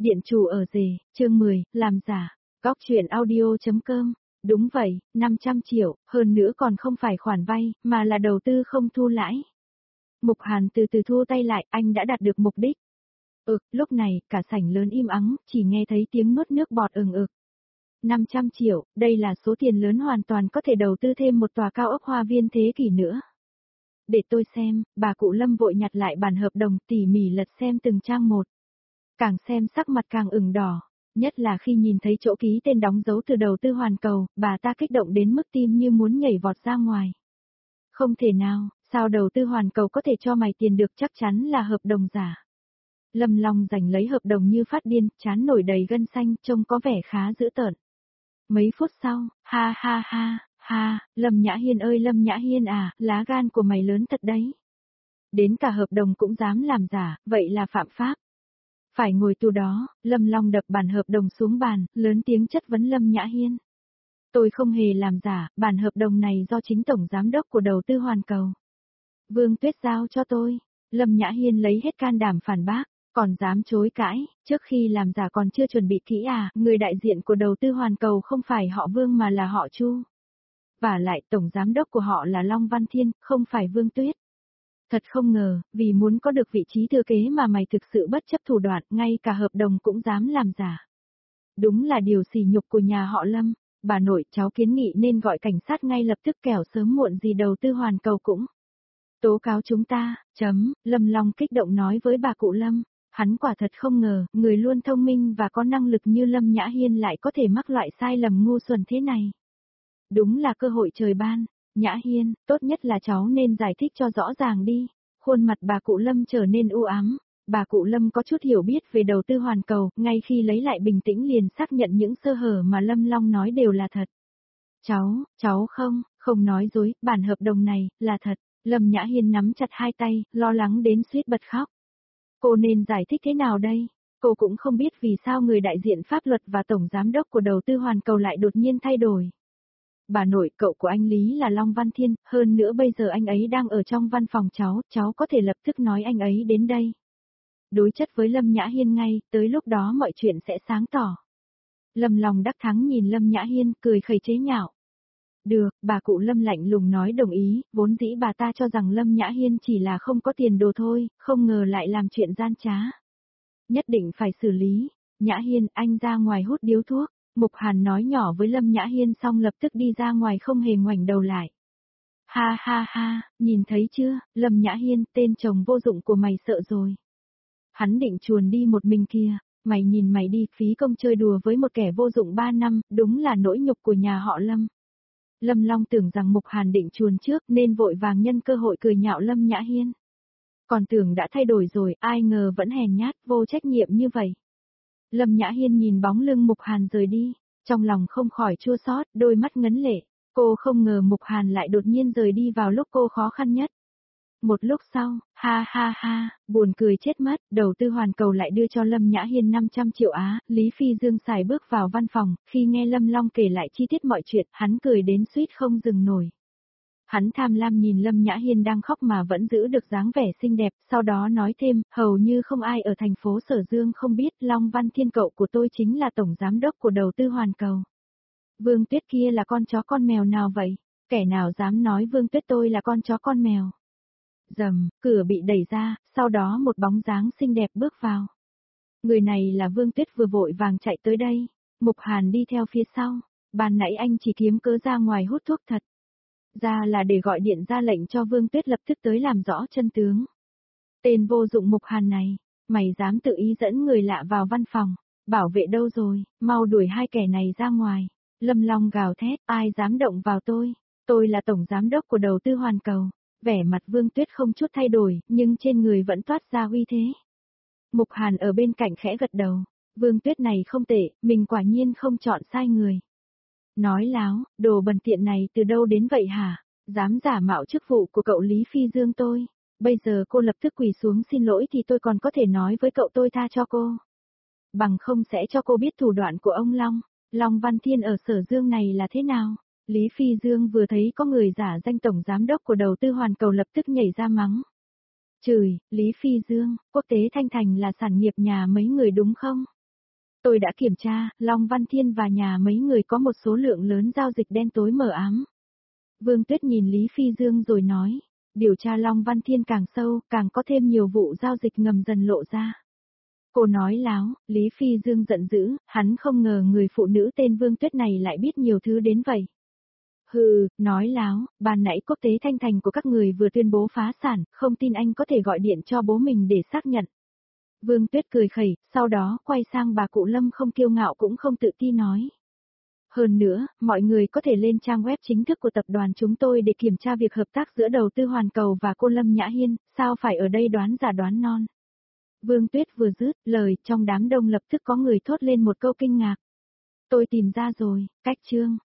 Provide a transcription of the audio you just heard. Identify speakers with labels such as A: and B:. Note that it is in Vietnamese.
A: Điện chủ ở rể, chương 10, làm giả. Góc truyện audio.com. Đúng vậy, 500 triệu, hơn nữa còn không phải khoản vay, mà là đầu tư không thu lãi. Mục Hàn từ từ thu tay lại, anh đã đạt được mục đích. Lúc này, cả sảnh lớn im ắng, chỉ nghe thấy tiếng nuốt nước bọt ực. 500 triệu, đây là số tiền lớn hoàn toàn có thể đầu tư thêm một tòa cao ốc hoa viên thế kỷ nữa. Để tôi xem, bà cụ Lâm vội nhặt lại bản hợp đồng tỉ mỉ lật xem từng trang một. Càng xem sắc mặt càng ửng đỏ, nhất là khi nhìn thấy chỗ ký tên đóng dấu từ đầu tư hoàn cầu, bà ta kích động đến mức tim như muốn nhảy vọt ra ngoài. Không thể nào, sao đầu tư hoàn cầu có thể cho mày tiền được, chắc chắn là hợp đồng giả. Lâm Long giành lấy hợp đồng như phát điên, trán nổi đầy gân xanh, trông có vẻ khá dữ tợn. Mấy phút sau, ha, Lâm Nhã Hiên ơi Lâm Nhã Hiên à, lá gan của mày lớn thật đấy. Đến cả hợp đồng cũng dám làm giả, vậy là phạm pháp. Phải ngồi tù đó, Lâm Long đập bản hợp đồng xuống bàn, lớn tiếng chất vấn Lâm Nhã Hiên. Tôi không hề làm giả, bản hợp đồng này do chính tổng giám đốc của đầu tư hoàn cầu. Vương Tuyết giao cho tôi. Lâm Nhã Hiên lấy hết can đảm phản bác, còn dám chối cãi, trước khi làm giả còn chưa chuẩn bị kỹ à, người đại diện của đầu tư hoàn cầu không phải họ Vương mà là họ Chu. Và lại tổng giám đốc của họ là Long Văn Thiên, không phải Vương Tuyết. Thật không ngờ, vì muốn có được vị trí thừa kế mà mày thực sự bất chấp thủ đoạn, ngay cả hợp đồng cũng dám làm giả. Đúng là điều sỉ nhục của nhà họ Lâm. Bà nội, cháu kiến nghị nên gọi cảnh sát ngay lập tức, kẻo sớm muộn gì đầu tư hoàn cầu cũng tố cáo chúng ta. Lâm Long kích động nói với bà cụ Lâm. Hắn quả thật không ngờ, người luôn thông minh và có năng lực như Lâm Nhã Hiên lại có thể mắc loại sai lầm ngu xuẩn thế này. Đúng là cơ hội trời ban. Nhã Hiên, tốt nhất là cháu nên giải thích cho rõ ràng đi. Khuôn mặt bà cụ Lâm trở nên u ám. Bà cụ Lâm có chút hiểu biết về đầu tư hoàn cầu, ngay khi lấy lại bình tĩnh liền xác nhận những sơ hở mà Lâm Long nói đều là thật. Cháu không nói dối, bản hợp đồng này, là thật. Lâm Nhã Hiên nắm chặt hai tay, lo lắng đến suýt bật khóc. Cô nên giải thích thế nào đây? Cô cũng không biết vì sao người đại diện pháp luật và tổng giám đốc của đầu tư hoàn cầu lại đột nhiên thay đổi. Bà nội, cậu của anh Lý là Long Văn Thiên, hơn nữa bây giờ anh ấy đang ở trong văn phòng cháu có thể lập tức nói anh ấy đến đây. Đối chất với Lâm Nhã Hiên ngay, tới lúc đó mọi chuyện sẽ sáng tỏ. Lâm Long đắc thắng nhìn Lâm Nhã Hiên, cười khẩy chế nhạo. Được, bà cụ Lâm lạnh lùng nói đồng ý, vốn dĩ bà ta cho rằng Lâm Nhã Hiên chỉ là không có tiền đồ thôi, không ngờ lại làm chuyện gian trá. Nhất định phải xử lý. Nhã Hiên, anh ra ngoài hút điếu thuốc. Mục Hàn nói nhỏ với Lâm Nhã Hiên xong lập tức đi ra ngoài không hề ngoảnh đầu lại. Ha, nhìn thấy chưa, Lâm Nhã Hiên, tên chồng vô dụng của mày sợ rồi. Hắn định chuồn đi một mình kia, mày nhìn mày đi, phí công chơi đùa với một kẻ vô dụng 3 năm, đúng là nỗi nhục của nhà họ Lâm. Lâm Long tưởng rằng Mục Hàn định chuồn trước nên vội vàng nhân cơ hội cười nhạo Lâm Nhã Hiên. Còn tưởng đã thay đổi rồi, ai ngờ vẫn hèn nhát, vô trách nhiệm như vậy. Lâm Nhã Hiên nhìn bóng lưng Mục Hàn rời đi, trong lòng không khỏi chua xót, đôi mắt ngấn lệ. Cô không ngờ Mục Hàn lại đột nhiên rời đi vào lúc cô khó khăn nhất. Một lúc sau, ha, buồn cười chết mất, đầu tư hoàn cầu lại đưa cho Lâm Nhã Hiên 500 triệu Á, Lý Phi Dương xài bước vào văn phòng, khi nghe Lâm Long kể lại chi tiết mọi chuyện, hắn cười đến suýt không dừng nổi. Hắn tham lam nhìn Lâm Nhã Hiên đang khóc mà vẫn giữ được dáng vẻ xinh đẹp, sau đó nói thêm, hầu như không ai ở thành phố Sở Dương không biết Long Văn Thiên cậu của tôi chính là tổng giám đốc của đầu tư hoàn cầu. Vương Tuyết kia là con chó con mèo nào vậy? Kẻ nào dám nói Vương Tuyết tôi là con chó con mèo? Rầm, cửa bị đẩy ra, sau đó một bóng dáng xinh đẹp bước vào. Người này là Vương Tuyết vừa vội vàng chạy tới đây. Mục Hàn đi theo phía sau. Ban nãy anh chỉ kiếm cớ ra ngoài hút thuốc thật ra là để gọi điện ra lệnh cho Vương Tuyết lập tức tới làm rõ chân tướng. Tên vô dụng Mục Hàn này, mày dám tự ý dẫn người lạ vào văn phòng, bảo vệ đâu rồi, mau đuổi hai kẻ này ra ngoài. Lâm Long gào thét, ai dám động vào tôi là tổng giám đốc của đầu tư hoàn cầu. Vẻ mặt Vương Tuyết không chút thay đổi, nhưng trên người vẫn toát ra uy thế. Mục Hàn ở bên cạnh khẽ gật đầu, Vương Tuyết này không tệ, mình quả nhiên không chọn sai người. Nói láo, đồ bần tiện này từ đâu đến vậy hả? Dám giả mạo chức vụ của cậu Lý Phi Dương tôi. Bây giờ cô lập tức quỳ xuống xin lỗi thì tôi còn có thể nói với cậu tôi tha cho cô. Bằng không sẽ cho cô biết thủ đoạn của ông Long. Long Văn Thiên ở Sở Dương này là thế nào? Lý Phi Dương vừa thấy có người giả danh tổng giám đốc của đầu tư hoàn cầu lập tức nhảy ra mắng. Chửi, Lý Phi Dương, quốc tế Thanh Thành là sản nghiệp nhà mấy người đúng không? Tôi đã kiểm tra, Long Văn Thiên và nhà mấy người có một số lượng lớn giao dịch đen tối mờ ám. Vương Tuyết nhìn Lý Phi Dương rồi nói, điều tra Long Văn Thiên càng sâu, càng có thêm nhiều vụ giao dịch ngầm dần lộ ra. Cô nói láo, Lý Phi Dương giận dữ, hắn không ngờ người phụ nữ tên Vương Tuyết này lại biết nhiều thứ đến vậy. Hừ, nói láo, ban nãy Quốc tế Thanh Thành của các người vừa tuyên bố phá sản, không tin anh có thể gọi điện cho bố mình để xác nhận. Vương Tuyết cười khẩy, sau đó quay sang bà cụ Lâm không kiêu ngạo cũng không tự ti nói. Hơn nữa, mọi người có thể lên trang web chính thức của tập đoàn chúng tôi để kiểm tra việc hợp tác giữa đầu tư Hoàn Cầu và cô Lâm Nhã Hiên, sao phải ở đây đoán giả đoán non. Vương Tuyết vừa dứt lời, trong đám đông lập tức có người thốt lên một câu kinh ngạc. Tôi tìm ra rồi, cách chương.